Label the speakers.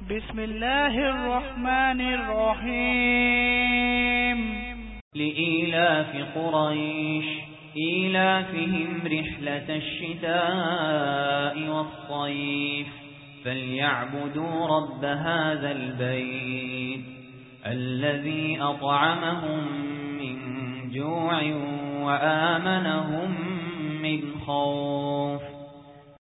Speaker 1: بسم الله الرحمن الرحيم
Speaker 2: لإيلاف قريش إيلافهم رحلة الشتاء والصيف فليعبدوا رب هذا البيت الذي أطعمهم من جوع وآمنهم من خوف